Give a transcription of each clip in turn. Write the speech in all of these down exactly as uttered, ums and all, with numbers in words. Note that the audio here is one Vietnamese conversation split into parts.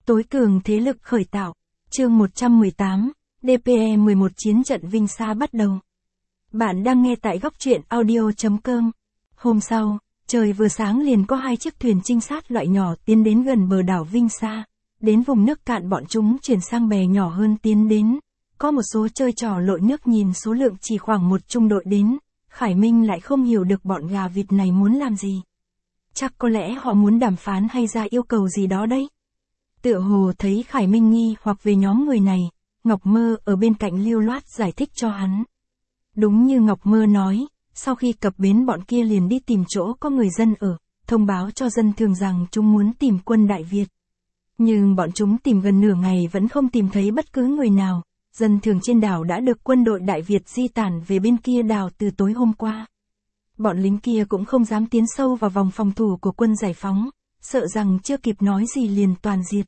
Tối cường thế lực khởi tạo. Chương một trăm mười tám, đê pê e mười một chiến trận Vinh Sa bắt đầu. Bạn đang nghe tại góc truyện audio chấm com. Hôm sau, trời vừa sáng liền có hai chiếc thuyền trinh sát loại nhỏ tiến đến gần bờ đảo Vinh Sa. Đến vùng nước cạn bọn chúng chuyển sang bè nhỏ hơn tiến đến. Có một số chơi trò lội nước nhìn số lượng chỉ khoảng một trung đội đến. Khải Minh lại không hiểu được bọn gà vịt này muốn làm gì. Chắc có lẽ họ muốn đàm phán hay ra yêu cầu gì đó đấy. Tựa hồ thấy Khải Minh nghi hoặc về nhóm người này, Ngọc Mơ ở bên cạnh lưu loát giải thích cho hắn. Đúng như Ngọc Mơ nói, sau khi cập bến bọn kia liền đi tìm chỗ có người dân ở, thông báo cho dân thường rằng chúng muốn tìm quân Đại Việt. Nhưng bọn chúng tìm gần nửa ngày vẫn không tìm thấy bất cứ người nào, dân thường trên đảo đã được quân đội Đại Việt di tản về bên kia đảo từ tối hôm qua. Bọn lính kia cũng không dám tiến sâu vào vòng phòng thủ của quân giải phóng, sợ rằng chưa kịp nói gì liền toàn diệt.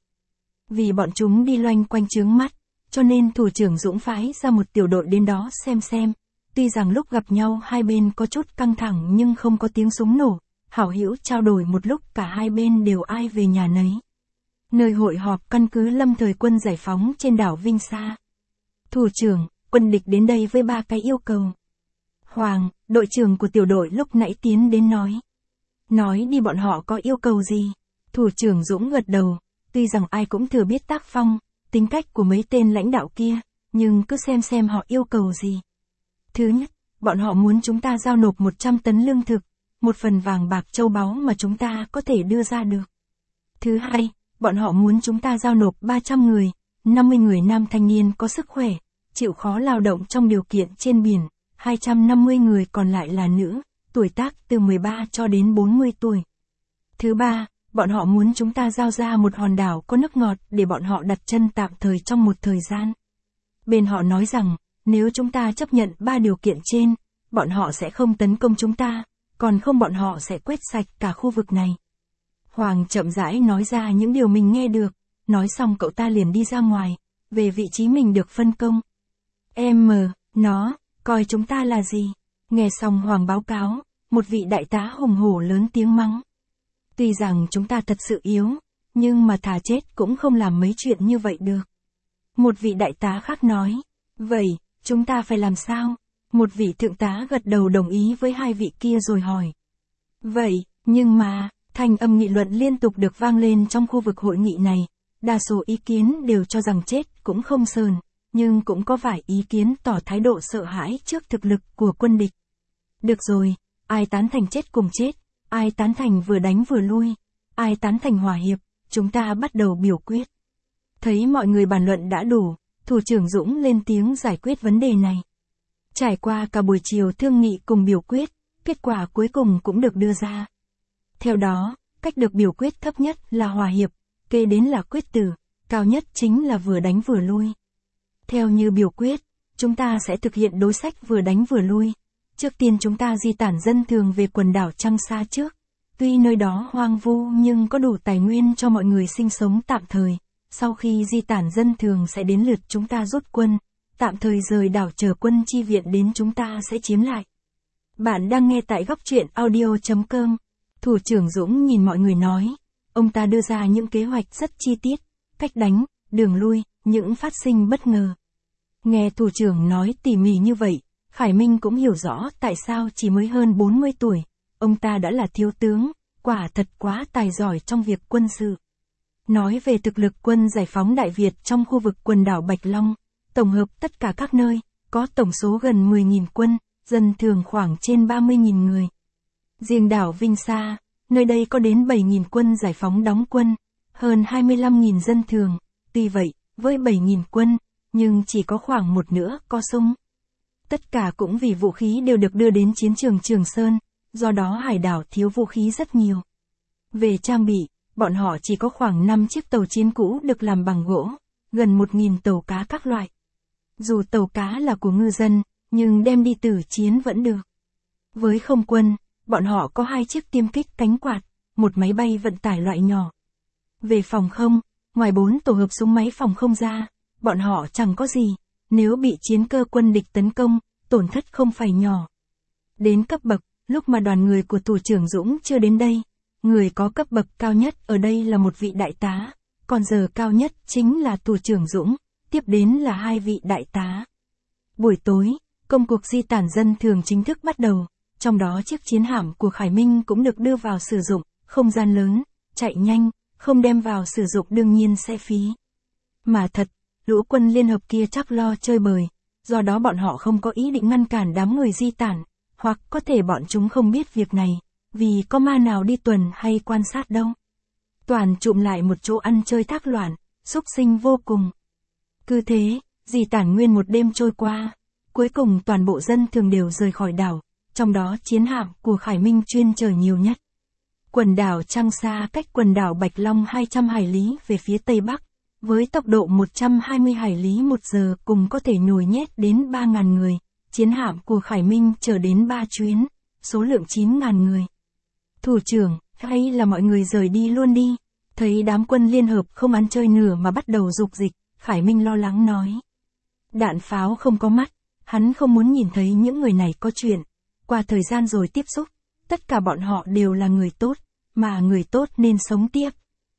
Vì bọn chúng đi loanh quanh chướng mắt, cho nên thủ trưởng Dũng phái ra một tiểu đội đến đó xem xem. Tuy rằng lúc gặp nhau hai bên có chút căng thẳng nhưng không có tiếng súng nổ, hảo hữu trao đổi một lúc cả hai bên đều ai về nhà nấy. Nơi hội họp căn cứ lâm thời quân giải phóng trên đảo Vinh Sa. Thủ trưởng, quân địch đến đây với ba cái yêu cầu. Hoàng, đội trưởng của tiểu đội lúc nãy tiến đến nói. Nói đi bọn họ có yêu cầu gì? Thủ trưởng Dũng gật đầu, tuy rằng ai cũng thừa biết tác phong, tính cách của mấy tên lãnh đạo kia, nhưng cứ xem xem họ yêu cầu gì. Thứ nhất, bọn họ muốn chúng ta giao nộp một trăm tấn lương thực, một phần vàng bạc châu báu mà chúng ta có thể đưa ra được. Thứ hai, bọn họ muốn chúng ta giao nộp ba trăm người, năm mươi người nam thanh niên có sức khỏe, chịu khó lao động trong điều kiện trên biển, hai trăm năm mươi người còn lại là nữ, tuổi tác từ mười ba cho đến bốn mươi tuổi. Thứ ba, bọn họ muốn chúng ta giao ra một hòn đảo có nước ngọt để bọn họ đặt chân tạm thời trong một thời gian. Bên họ nói rằng, nếu chúng ta chấp nhận ba điều kiện trên, bọn họ sẽ không tấn công chúng ta, còn không bọn họ sẽ quét sạch cả khu vực này. Hoàng chậm rãi nói ra những điều mình nghe được, nói xong cậu ta liền đi ra ngoài, về vị trí mình được phân công. Em, nó, coi chúng ta là gì? Nghe xong Hoàng báo cáo, một vị đại tá hùng hổ lớn tiếng mắng. Tuy rằng chúng ta thật sự yếu, nhưng mà thà chết cũng không làm mấy chuyện như vậy được. Một vị đại tá khác nói, vậy, chúng ta phải làm sao? Một vị thượng tá gật đầu đồng ý với hai vị kia rồi hỏi. Vậy, nhưng mà, thanh âm nghị luận liên tục được vang lên trong khu vực hội nghị này, đa số ý kiến đều cho rằng chết cũng không sờn, nhưng cũng có vài ý kiến tỏ thái độ sợ hãi trước thực lực của quân địch. Được rồi, ai tán thành chết cùng chết, ai tán thành vừa đánh vừa lui, ai tán thành hòa hiệp, chúng ta bắt đầu biểu quyết. Thấy mọi người bàn luận đã đủ, thủ trưởng Dũng lên tiếng giải quyết vấn đề này. Trải qua cả buổi chiều thương nghị cùng biểu quyết, kết quả cuối cùng cũng được đưa ra. Theo đó, cách được biểu quyết thấp nhất là hòa hiệp, kế đến là quyết tử, cao nhất chính là vừa đánh vừa lui. Theo như biểu quyết, chúng ta sẽ thực hiện đối sách vừa đánh vừa lui. Trước tiên chúng ta di tản dân thường về quần đảo Trăng Sa trước. Tuy nơi đó hoang vu nhưng có đủ tài nguyên cho mọi người sinh sống tạm thời. Sau khi di tản dân thường sẽ đến lượt chúng ta rút quân, tạm thời rời đảo chờ quân chi viện đến chúng ta sẽ chiếm lại. Bạn đang nghe tại góc truyện audio chấm com. Thủ trưởng Dũng nhìn mọi người nói. Ông ta đưa ra những kế hoạch rất chi tiết, cách đánh, đường lui, những phát sinh bất ngờ. Nghe thủ trưởng nói tỉ mỉ như vậy, Khải Minh cũng hiểu rõ tại sao chỉ mới hơn bốn mươi tuổi, ông ta đã là thiếu tướng, quả thật quá tài giỏi trong việc quân sự. Nói về thực lực quân giải phóng Đại Việt trong khu vực quần đảo Bạch Long, tổng hợp tất cả các nơi, có tổng số gần mười nghìn quân, dân thường khoảng trên ba mươi nghìn người. Riêng đảo Vinh Sa, nơi đây có đến bảy nghìn quân giải phóng đóng quân, hơn hai mươi lăm nghìn dân thường, tuy vậy, với bảy nghìn quân, nhưng chỉ có khoảng một nửa có súng. Tất cả cũng vì vũ khí đều được đưa đến chiến trường Trường Sơn, do đó hải đảo thiếu vũ khí rất nhiều. Về trang bị, bọn họ chỉ có khoảng năm chiếc tàu chiến cũ được làm bằng gỗ, gần một nghìn tàu cá các loại. Dù tàu cá là của ngư dân, nhưng đem đi tử chiến vẫn được. Với không quân, bọn họ có hai chiếc tiêm kích cánh quạt, một máy bay vận tải loại nhỏ. Về phòng không, ngoài bốn tổ hợp súng máy phòng không ra, bọn họ chẳng có gì, nếu bị chiến cơ quân địch tấn công, tổn thất không phải nhỏ. Đến cấp bậc, lúc mà đoàn người của thủ trưởng Dũng chưa đến đây, người có cấp bậc cao nhất ở đây là một vị đại tá, còn giờ cao nhất chính là thủ trưởng Dũng, tiếp đến là hai vị đại tá. Buổi tối, công cuộc di tản dân thường chính thức bắt đầu, trong đó chiếc chiến hạm của Khải Minh cũng được đưa vào sử dụng, không gian lớn, chạy nhanh, không đem vào sử dụng đương nhiên sẽ phí. Mà thật, lũ quân liên hợp kia chắc lo chơi bời, do đó bọn họ không có ý định ngăn cản đám người di tản, hoặc có thể bọn chúng không biết việc này, vì có ma nào đi tuần hay quan sát đâu. Toàn trụm lại một chỗ ăn chơi thác loạn, xúc sinh vô cùng. Cứ thế, di tản nguyên một đêm trôi qua, cuối cùng toàn bộ dân thường đều rời khỏi đảo, trong đó chiến hạm của Khải Minh chuyên chở nhiều nhất. Quần đảo Trăng Sa cách quần đảo Bạch Long hai trăm hải lý về phía tây bắc, với tốc độ một trăm hai mươi hải lý một giờ cùng có thể nhồi nhét đến ba nghìn người, chiến hạm của Khải Minh chở đến ba chuyến, số lượng chín nghìn người. Thủ trưởng, hay là mọi người rời đi luôn đi, thấy đám quân liên hợp không ăn chơi nửa mà bắt đầu dục dịch, Khải Minh lo lắng nói. Đạn pháo không có mắt, hắn không muốn nhìn thấy những người này có chuyện, qua thời gian rồi tiếp xúc, tất cả bọn họ đều là người tốt, mà người tốt nên sống tiếp.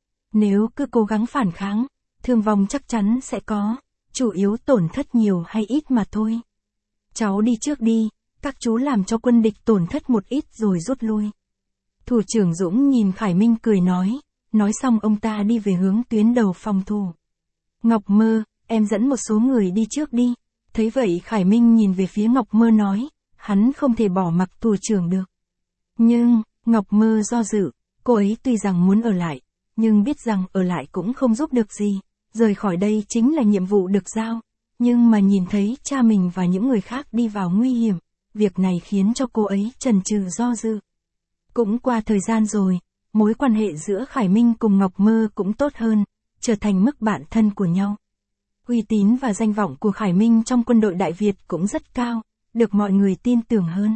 Nếu cứ cố gắng phản kháng, thương vong chắc chắn sẽ có, chủ yếu tổn thất nhiều hay ít mà thôi. Cháu đi trước đi, các chú làm cho quân địch tổn thất một ít rồi rút lui. Thủ trưởng Dũng nhìn Khải Minh cười nói, nói xong ông ta đi về hướng tuyến đầu phòng thủ. Ngọc Mơ, em dẫn một số người đi trước đi. Thấy vậy Khải Minh nhìn về phía Ngọc Mơ nói, hắn không thể bỏ mặc thủ trưởng được. Nhưng, Ngọc Mơ do dự, cô ấy tuy rằng muốn ở lại, nhưng biết rằng ở lại cũng không giúp được gì, rời khỏi đây chính là nhiệm vụ được giao. Nhưng mà nhìn thấy cha mình và những người khác đi vào nguy hiểm, việc này khiến cho cô ấy chần chừ do dự. Cũng qua thời gian rồi, mối quan hệ giữa Khải Minh cùng Ngọc Mơ cũng tốt hơn, trở thành mức bạn thân của nhau. Uy tín và danh vọng của Khải Minh trong quân đội Đại Việt cũng rất cao, được mọi người tin tưởng hơn.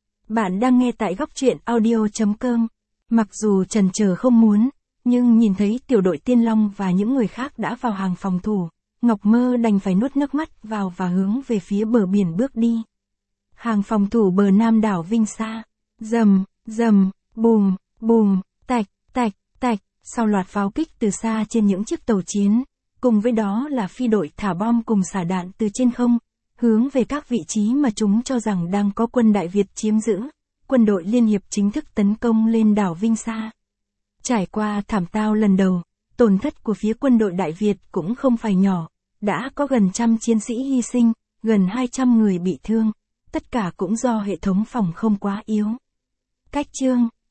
Bạn đang nghe tại góc truyện audio chấm com. Mặc dù trần chờ không muốn, nhưng nhìn thấy tiểu đội Tiên Long và những người khác đã vào hàng phòng thủ, Ngọc Mơ đành phải nuốt nước mắt vào và hướng về phía bờ biển bước đi. Hàng phòng thủ bờ nam đảo Vinh Sa, rầm, rầm, bùm, bùm, tạch, tạch, tạch, sau loạt pháo kích từ xa trên những chiếc tàu chiến, cùng với đó là phi đội thả bom cùng xả đạn từ trên không, hướng về các vị trí mà chúng cho rằng đang có quân Đại Việt chiếm giữ, quân đội Liên Hiệp chính thức tấn công lên đảo Vinh Sa. Trải qua thảm tao lần đầu, tổn thất của phía quân đội Đại Việt cũng không phải nhỏ, đã có gần trăm chiến sĩ hy sinh, gần hai trăm người bị thương, tất cả cũng do hệ thống phòng không quá yếu. Cách chương